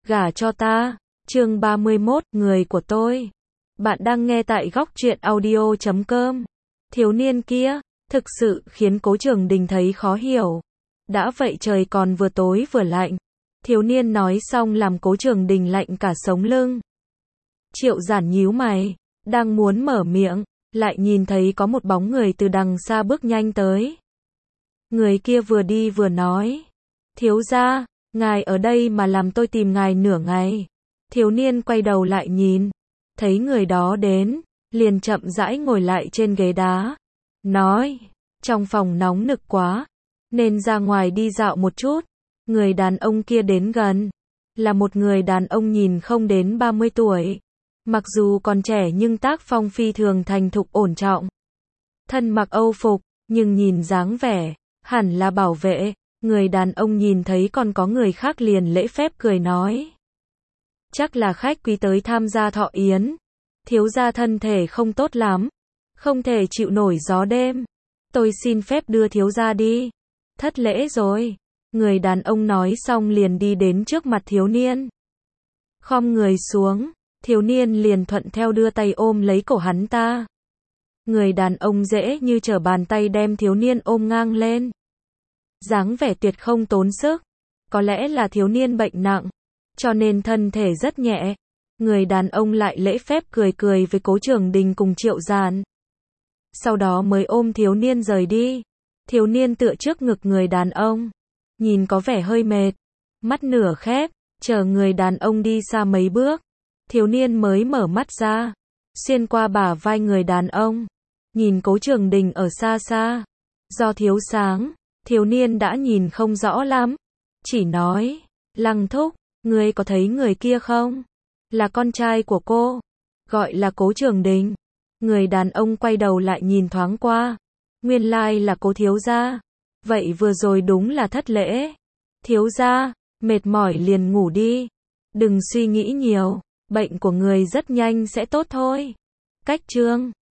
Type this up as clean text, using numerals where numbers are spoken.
Gả cho ta. Chương 31, người của tôi. Bạn đang nghe tại góc truyện audio.com. Thiếu niên kia, thực sự khiến Cố Trường Đình thấy khó hiểu. Đã vậy trời còn vừa tối vừa lạnh. Thiếu niên nói xong làm Cố Trường Đình lạnh cả sống lưng. Triệu Giản nhíu mày, đang muốn mở miệng, lại nhìn thấy có một bóng người từ đằng xa bước nhanh tới. Người kia vừa đi vừa nói, thiếu gia, ngài ở đây mà làm tôi tìm ngài nửa ngày. Thiếu niên quay đầu lại nhìn, thấy người đó đến, liền chậm rãi ngồi lại trên ghế đá, nói, trong phòng nóng nực quá, nên ra ngoài đi dạo một chút. Người đàn ông kia đến gần, là một người đàn ông nhìn không đến 30 tuổi. Mặc dù còn trẻ nhưng tác phong phi thường thành thục ổn trọng. Thân mặc Âu phục, nhưng nhìn dáng vẻ, hẳn là bảo vệ. Người đàn ông nhìn thấy còn có người khác liền lễ phép cười nói. Chắc là khách quý tới tham gia thọ yến. Thiếu gia thân thể không tốt lắm, không thể chịu nổi gió đêm. Tôi xin phép đưa thiếu gia đi. Thất lễ rồi. Người đàn ông nói xong liền đi đến trước mặt thiếu niên. Khom người xuống, thiếu niên liền thuận theo đưa tay ôm lấy cổ hắn ta. Người đàn ông dễ như trở bàn tay đem thiếu niên ôm ngang lên. Dáng vẻ tuyệt không tốn sức. Có lẽ là thiếu niên bệnh nặng, cho nên thân thể rất nhẹ. Người đàn ông lại lễ phép cười cười với Cố Trường Đình cùng Triệu Giản. Sau đó mới ôm thiếu niên rời đi. Thiếu niên tựa trước ngực người đàn ông, nhìn có vẻ hơi mệt, mắt nửa khép, chờ người đàn ông đi xa mấy bước. Thiếu niên mới mở mắt ra, xuyên qua bả vai người đàn ông, nhìn Cố Trường Đình ở xa xa. Do thiếu sáng, thiếu niên đã nhìn không rõ lắm, chỉ nói, Lăng thúc, ngươi có thấy người kia không? Là con trai của cô, gọi là Cố Trường Đình. Người đàn ông quay đầu lại nhìn thoáng qua, nguyên lai là Cố thiếu gia. Vậy vừa rồi đúng là thất lễ. Thiếu gia, mệt mỏi liền ngủ đi. Đừng suy nghĩ nhiều, bệnh của người rất nhanh sẽ tốt thôi. Cách chương